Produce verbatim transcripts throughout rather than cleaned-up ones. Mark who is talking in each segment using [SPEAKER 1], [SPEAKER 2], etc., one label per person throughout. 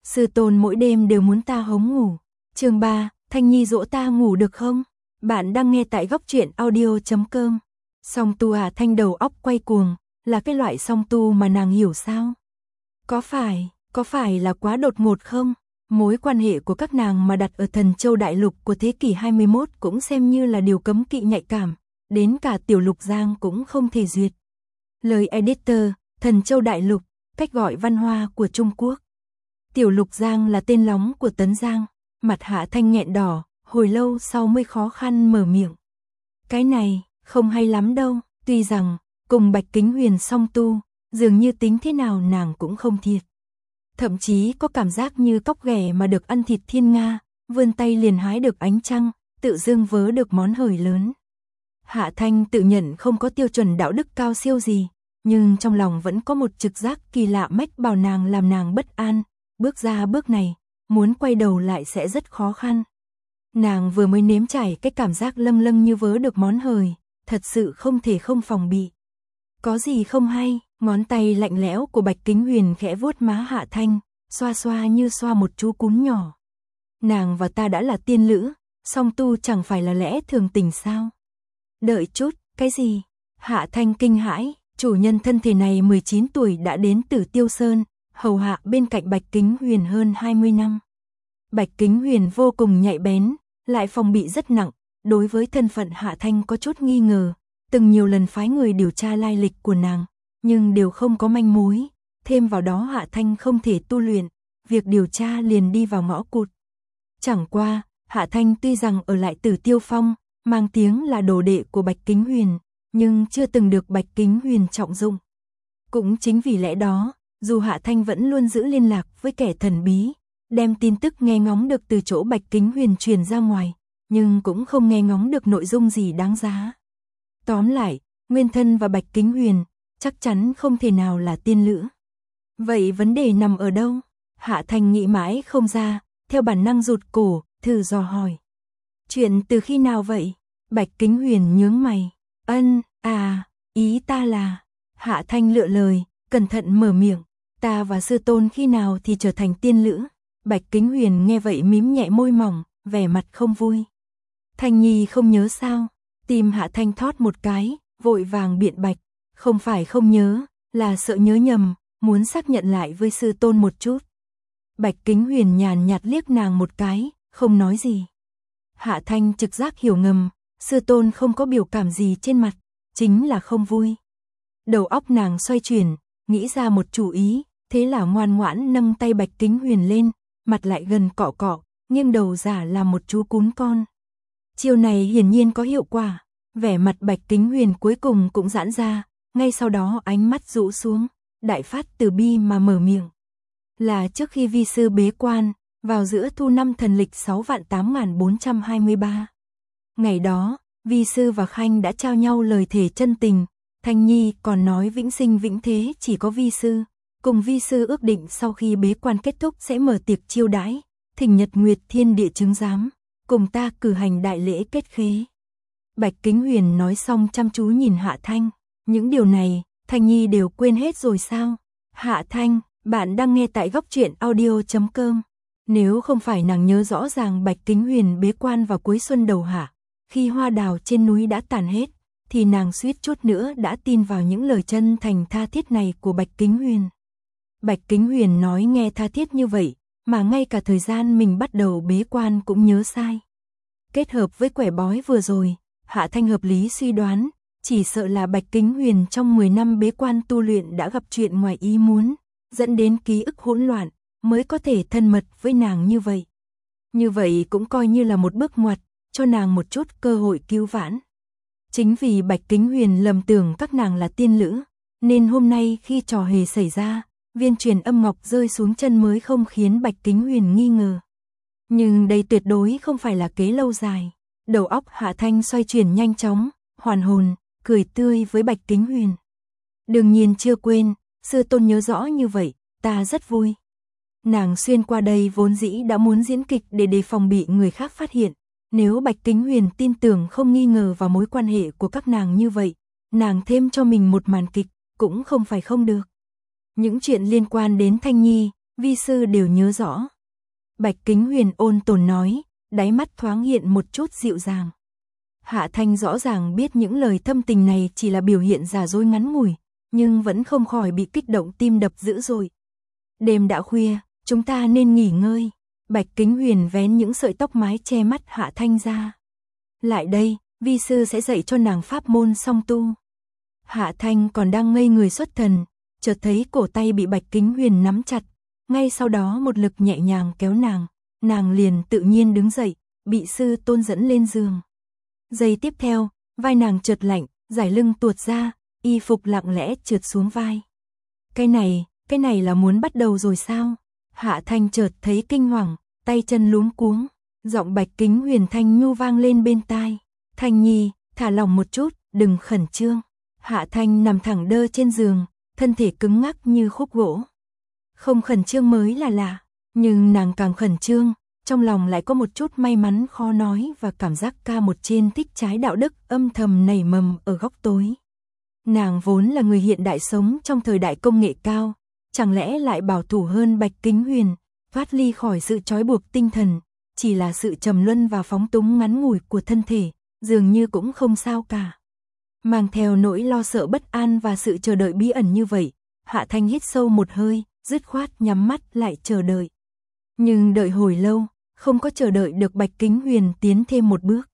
[SPEAKER 1] Sư tôn mỗi đêm đều muốn ta hống ngủ. Chương ba, Thanh Nhi dỗ ta ngủ được không? Bạn đang nghe tại góc truyện audio chấm com. Song tu Hạ Thanh đầu óc quay cuồng, là cái loại song tu mà nàng hiểu sao? Có phải, có phải là quá đột ngột không? Mối quan hệ của các nàng mà đặt ở Thần Châu Đại Lục của thế kỷ hai mươi mốt cũng xem như là điều cấm kỵ nhạy cảm, đến cả Tiểu Lục Giang cũng không thể duyệt. Lời editor, Thần Châu Đại Lục, cách gọi văn hoa của Trung Quốc. Tiểu Lục Giang là tên lóng của Tấn Giang, mặt Hạ Thanh nghẹn đỏ, hồi lâu sau mới khó khăn mở miệng. Cái này, không hay lắm đâu, tuy rằng, cùng Bạch Kính Huyền song tu, dường như tính thế nào nàng cũng không thiệt. Thậm chí có cảm giác như cóc ghẻ mà được ăn thịt thiên nga, vươn tay liền hái được ánh trăng, tự dưng vớ được món hời lớn. Hạ Thanh tự nhận không có tiêu chuẩn đạo đức cao siêu gì, nhưng trong lòng vẫn có một trực giác kỳ lạ mách bảo nàng làm nàng bất an, bước ra bước này, muốn quay đầu lại sẽ rất khó khăn. Nàng vừa mới nếm trải cái cảm giác lâng lâng như vớ được món hời, thật sự không thể không phòng bị. Có gì không hay, ngón tay lạnh lẽo của Bạch Kính Huyền khẽ vuốt má Hạ Thanh, xoa xoa như xoa một chú cún nhỏ. Nàng và ta đã là tiên lữ, song tu chẳng phải là lẽ thường tình sao? Đợi chút, cái gì? Hạ Thanh kinh hãi, chủ nhân thân thể này mười chín tuổi đã đến Tử Tiêu Sơn, hầu hạ bên cạnh Bạch Kính Huyền hơn hai mươi năm. Bạch Kính Huyền vô cùng nhạy bén, lại phòng bị rất nặng, đối với thân phận Hạ Thanh có chút nghi ngờ, từng nhiều lần phái người điều tra lai lịch của nàng, nhưng đều không có manh mối, thêm vào đó Hạ Thanh không thể tu luyện, việc điều tra liền đi vào ngõ cụt. Chẳng qua, Hạ Thanh tuy rằng ở lại Tử Tiêu Phong, mang tiếng là đồ đệ của Bạch Kính Huyền, nhưng chưa từng được Bạch Kính Huyền trọng dụng. Cũng chính vì lẽ đó, dù Hạ Thanh vẫn luôn giữ liên lạc với kẻ thần bí, đem tin tức nghe ngóng được từ chỗ Bạch Kính Huyền truyền ra ngoài, nhưng cũng không nghe ngóng được nội dung gì đáng giá. Tóm lại, Nguyên Thân và Bạch Kính Huyền chắc chắn không thể nào là tiên lữ. Vậy vấn đề nằm ở đâu? Hạ Thanh nghĩ mãi không ra, theo bản năng rụt cổ, thử dò hỏi. Chuyện từ khi nào vậy? Bạch Kính Huyền nhướng mày. Ân, à, ý ta là... Hạ Thanh lựa lời, cẩn thận mở miệng. Ta và sư tôn khi nào thì trở thành tiên lữ? Bạch Kính Huyền nghe vậy mím nhẹ môi mỏng, vẻ mặt không vui. Thanh Nhi không nhớ sao? Tim Hạ Thanh thót một cái, vội vàng biện bạch. Không phải không nhớ, là sợ nhớ nhầm, muốn xác nhận lại với sư tôn một chút. Bạch Kính Huyền nhàn nhạt liếc nàng một cái, không nói gì. Hạ Thanh trực giác hiểu ngầm, sư tôn không có biểu cảm gì trên mặt, chính là không vui. Đầu óc nàng xoay chuyển, nghĩ ra một chủ ý, thế là ngoan ngoãn nâng tay Bạch Kính Huyền lên, mặt lại gần cọ cọ, nghiêng đầu giả làm một chú cún con. Chiêu này hiển nhiên có hiệu quả, vẻ mặt Bạch Kính Huyền cuối cùng cũng giãn ra, ngay sau đó ánh mắt rũ xuống, đại phát từ bi mà mở miệng. Là trước khi vi sư bế quan, vào giữa thu năm thần lịch sáu vạn tám nghìn bốn trăm hai mươi ba. Ngày đó, vi sư và Khanh đã trao nhau lời thề chân tình, Thanh Nhi còn nói vĩnh sinh vĩnh thế chỉ có vi sư, cùng vi sư ước định sau khi bế quan kết thúc sẽ mở tiệc chiêu đãi, thỉnh Nhật Nguyệt Thiên Địa chứng giám, cùng ta cử hành đại lễ kết khế. Bạch Kính Huyền nói xong chăm chú nhìn Hạ Thanh, những điều này, Thanh Nhi đều quên hết rồi sao? Hạ Thanh, bạn đang nghe tại góc truyện audio chấm com. Nếu không phải nàng nhớ rõ ràng Bạch Kính Huyền bế quan vào cuối xuân đầu hạ, khi hoa đào trên núi đã tàn hết, thì nàng suýt chút nữa đã tin vào những lời chân thành tha thiết này của Bạch Kính Huyền. Bạch Kính Huyền nói nghe tha thiết như vậy, mà ngay cả thời gian mình bắt đầu bế quan cũng nhớ sai. Kết hợp với quẻ bói vừa rồi, Hạ Thanh hợp lý suy đoán, chỉ sợ là Bạch Kính Huyền trong mười năm bế quan tu luyện đã gặp chuyện ngoài ý muốn, dẫn đến ký ức hỗn loạn, mới có thể thân mật với nàng như vậy. Như vậy cũng coi như là một bước ngoặt, cho nàng một chút cơ hội cứu vãn. Chính vì Bạch Kính Huyền lầm tưởng các nàng là tiên lữ, nên hôm nay khi trò hề xảy ra, viên truyền âm ngọc rơi xuống chân mới không khiến Bạch Kính Huyền nghi ngờ. Nhưng đây tuyệt đối không phải là kế lâu dài. Đầu óc Hạ Thanh xoay chuyển nhanh chóng, hoàn hồn, cười tươi với Bạch Kính Huyền. Đương nhiên chưa quên, sư tôn nhớ rõ như vậy, ta rất vui. Nàng xuyên qua đây vốn dĩ đã muốn diễn kịch để đề phòng bị người khác phát hiện. Nếu Bạch Kính Huyền tin tưởng không nghi ngờ vào mối quan hệ của các nàng như vậy, nàng thêm cho mình một màn kịch, cũng không phải không được. Những chuyện liên quan đến Thanh Nhi, vi sư đều nhớ rõ. Bạch Kính Huyền ôn tồn nói, đáy mắt thoáng hiện một chút dịu dàng. Hạ Thanh rõ ràng biết những lời thâm tình này chỉ là biểu hiện giả dối ngắn ngủi, nhưng vẫn không khỏi bị kích động tim đập dữ dội. Đêm đã khuya, chúng ta nên nghỉ ngơi. Bạch Kính Huyền vén những sợi tóc mái che mắt Hạ Thanh ra. Lại đây, vi sư sẽ dạy cho nàng pháp môn song tu. Hạ Thanh còn đang ngây người xuất thần, chợt thấy cổ tay bị Bạch Kính Huyền nắm chặt, ngay sau đó một lực nhẹ nhàng kéo nàng, nàng liền tự nhiên đứng dậy, bị sư tôn dẫn lên giường. Giây tiếp theo, vai nàng chợt lạnh, giải lưng tuột ra, y phục lặng lẽ trượt xuống vai. Cái này, cái này là muốn bắt đầu rồi sao? Hạ Thanh chợt thấy kinh hoàng, tay chân luống cuống, giọng Bạch Kính Huyền thanh nhu vang lên bên tai. Thanh nhi, thả lòng một chút, đừng khẩn trương. Hạ Thanh nằm thẳng đơ trên giường, thân thể cứng ngắc như khúc gỗ. Không khẩn trương mới là lạ, nhưng nàng càng khẩn trương, trong lòng lại có một chút may mắn khó nói và cảm giác ca một trên thích trái đạo đức âm thầm nảy mầm ở góc tối. Nàng vốn là người hiện đại sống trong thời đại công nghệ cao, chẳng lẽ lại bảo thủ hơn Bạch Kính Huyền, thoát ly khỏi sự trói buộc tinh thần, chỉ là sự trầm luân và phóng túng ngắn ngủi của thân thể, dường như cũng không sao cả. Mang theo nỗi lo sợ bất an và sự chờ đợi bí ẩn như vậy, Hạ Thanh hít sâu một hơi, dứt khoát nhắm mắt lại chờ đợi. Nhưng đợi hồi lâu, không có chờ đợi được Bạch Kính Huyền tiến thêm một bước.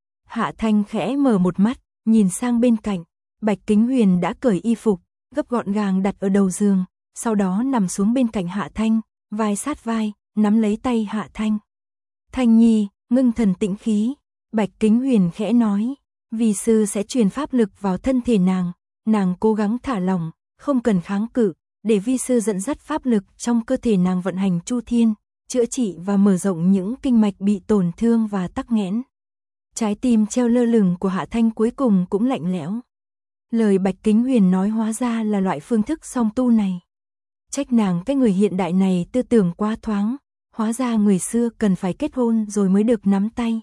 [SPEAKER 1] Hạ Thanh khẽ mở một mắt, nhìn sang bên cạnh, Bạch Kính Huyền đã cởi y phục, gấp gọn gàng đặt ở đầu giường, sau đó nằm xuống bên cạnh Hạ Thanh, vai sát vai, nắm lấy tay Hạ Thanh. Thanh nhi, ngưng thần tĩnh khí, Bạch Kính Huyền khẽ nói, vi sư sẽ truyền pháp lực vào thân thể nàng, nàng cố gắng thả lỏng, không cần kháng cự, để vi sư dẫn dắt pháp lực trong cơ thể nàng vận hành chu thiên, chữa trị và mở rộng những kinh mạch bị tổn thương và tắc nghẽn. Trái tim treo lơ lửng của Hạ Thanh cuối cùng cũng lạnh lẽo. Lời Bạch Kính Huyền nói hóa ra là loại phương thức song tu này. Trách nàng cái người hiện đại này tư tưởng quá thoáng, hóa ra người xưa cần phải kết hôn rồi mới được nắm tay.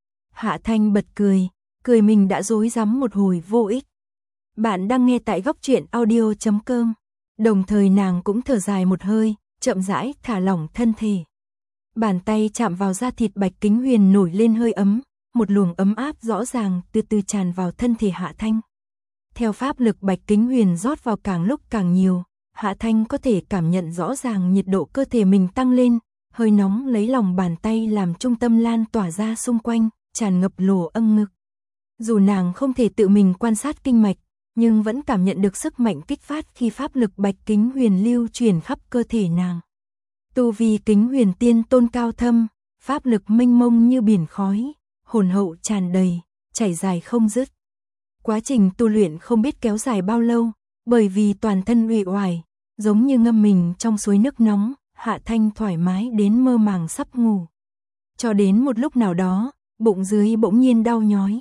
[SPEAKER 1] Hạ Thanh bật cười, cười mình đã rối rắm một hồi vô ích. Bạn đang nghe tại góc truyện audio chấm com. Đồng thời nàng cũng thở dài một hơi, chậm rãi thả lỏng thân thể. Bàn tay chạm vào da thịt Bạch Kính Huyền nổi lên hơi ấm, một luồng ấm áp rõ ràng từ từ tràn vào thân thể Hạ Thanh. Theo pháp lực Bạch Kính Huyền rót vào càng lúc càng nhiều, Hạ Thanh có thể cảm nhận rõ ràng nhiệt độ cơ thể mình tăng lên, hơi nóng lấy lòng bàn tay làm trung tâm lan tỏa ra xung quanh, tràn ngập lỗ âm ngực. Dù nàng không thể tự mình quan sát kinh mạch, nhưng vẫn cảm nhận được sức mạnh kích phát khi pháp lực Bạch Kính Huyền lưu truyền khắp cơ thể nàng. Tu vi Kính Huyền tiên tôn cao thâm, pháp lực mênh mông như biển khói, hồn hậu tràn đầy, chảy dài không dứt. Quá trình tu luyện không biết kéo dài bao lâu, bởi vì toàn thân uể oải, giống như ngâm mình trong suối nước nóng, Hạ Thanh thoải mái đến mơ màng sắp ngủ. Cho đến một lúc nào đó, bụng dưới bỗng nhiên đau nhói.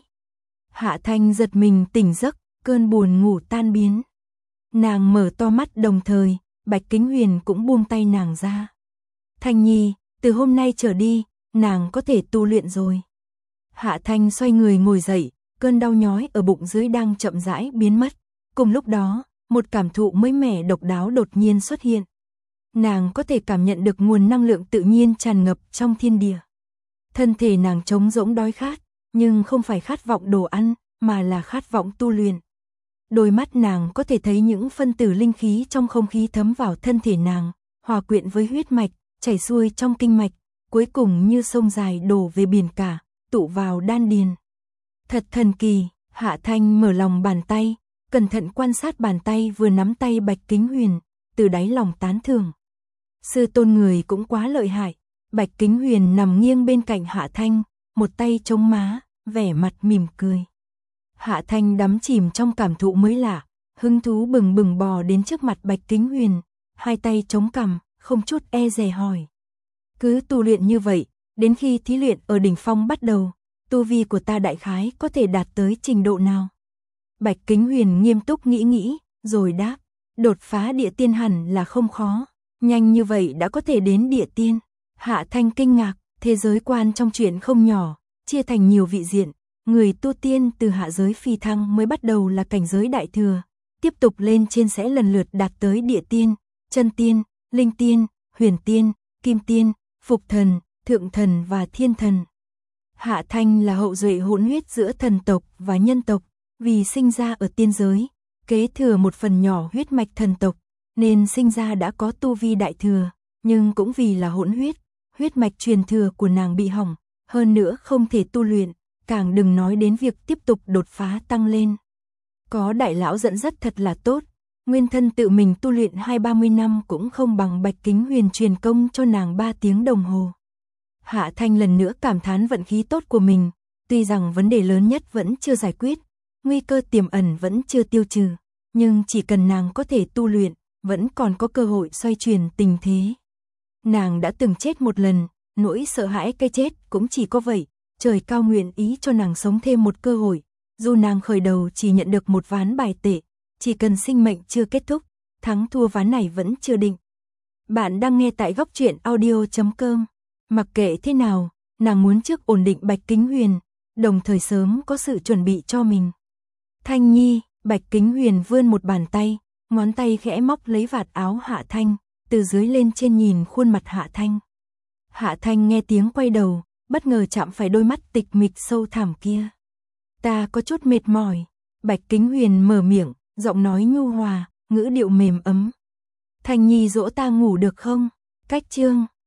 [SPEAKER 1] Hạ Thanh giật mình tỉnh giấc, cơn buồn ngủ tan biến. Nàng mở to mắt đồng thời, Bạch Kính Huyền cũng buông tay nàng ra. Thanh nhi, từ hôm nay trở đi, nàng có thể tu luyện rồi. Hạ Thanh xoay người ngồi dậy, cơn đau nhói ở bụng dưới đang chậm rãi biến mất. Cùng lúc đó, một cảm thụ mới mẻ độc đáo đột nhiên xuất hiện. Nàng có thể cảm nhận được nguồn năng lượng tự nhiên tràn ngập trong thiên địa. Thân thể nàng trống rỗng đói khát, nhưng không phải khát vọng đồ ăn, mà là khát vọng tu luyện. Đôi mắt nàng có thể thấy những phân tử linh khí trong không khí thấm vào thân thể nàng, hòa quyện với huyết mạch, chảy xuôi trong kinh mạch, cuối cùng như sông dài đổ về biển cả, tụ vào đan điền. Thật thần kỳ, Hạ Thanh mở lòng bàn tay, cẩn thận quan sát bàn tay vừa nắm tay Bạch Kính Huyền, từ đáy lòng tán thưởng. Sư tôn người cũng quá lợi hại. Bạch Kính Huyền nằm nghiêng bên cạnh Hạ Thanh, một tay chống má, vẻ mặt mỉm cười. Hạ Thanh đắm chìm trong cảm thụ mới lạ, hứng thú bừng bừng bò đến trước mặt Bạch Kính Huyền, hai tay chống cằm, không chút e dè hỏi. Cứ tu luyện như vậy, đến khi thí luyện ở đỉnh phong bắt đầu, tu vi của ta đại khái có thể đạt tới trình độ nào? Bạch Kính Huyền nghiêm túc nghĩ nghĩ, rồi đáp, đột phá địa tiên hẳn là không khó, nhanh như vậy đã có thể đến địa tiên. Hạ Thanh kinh ngạc, thế giới quan trong chuyện không nhỏ, chia thành nhiều vị diện, người tu tiên từ hạ giới phi thăng mới bắt đầu là cảnh giới đại thừa, tiếp tục lên trên sẽ lần lượt đạt tới địa tiên, chân tiên, linh tiên, huyền tiên, kim tiên, phục thần, thượng thần và thiên thần. Hạ Thanh là hậu duệ hỗn huyết giữa thần tộc và nhân tộc, vì sinh ra ở tiên giới, kế thừa một phần nhỏ huyết mạch thần tộc, nên sinh ra đã có tu vi đại thừa, nhưng cũng vì là hỗn huyết, huyết mạch truyền thừa của nàng bị hỏng, hơn nữa không thể tu luyện, càng đừng nói đến việc tiếp tục đột phá tăng lên. Có đại lão dẫn dắt thật là tốt, nguyên thân tự mình tu luyện hai ba mươi năm cũng không bằng Bạch Kính Huyền truyền công cho nàng ba tiếng đồng hồ. Hạ Thanh lần nữa cảm thán vận khí tốt của mình, tuy rằng vấn đề lớn nhất vẫn chưa giải quyết, nguy cơ tiềm ẩn vẫn chưa tiêu trừ, nhưng chỉ cần nàng có thể tu luyện, vẫn còn có cơ hội xoay chuyển tình thế. Nàng đã từng chết một lần, nỗi sợ hãi cái chết cũng chỉ có vậy, trời cao nguyện ý cho nàng sống thêm một cơ hội, dù nàng khởi đầu chỉ nhận được một ván bài tệ, chỉ cần sinh mệnh chưa kết thúc, thắng thua ván này vẫn chưa định. Bạn đang nghe tại góc truyện audio chấm com. Mặc kệ thế nào, nàng muốn trước ổn định Bạch Kính Huyền, đồng thời sớm có sự chuẩn bị cho mình. Thanh Nhi, Bạch Kính Huyền vươn một bàn tay, ngón tay khẽ móc lấy vạt áo Hạ Thanh, từ dưới lên trên nhìn khuôn mặt Hạ Thanh. Hạ Thanh nghe tiếng quay đầu, bất ngờ chạm phải đôi mắt tịch mịch sâu thẳm kia. Ta có chút mệt mỏi. Bạch Kính Huyền mở miệng, giọng nói nhu hòa, ngữ điệu mềm ấm. Thanh Nhi dỗ ta ngủ được không? Cách chương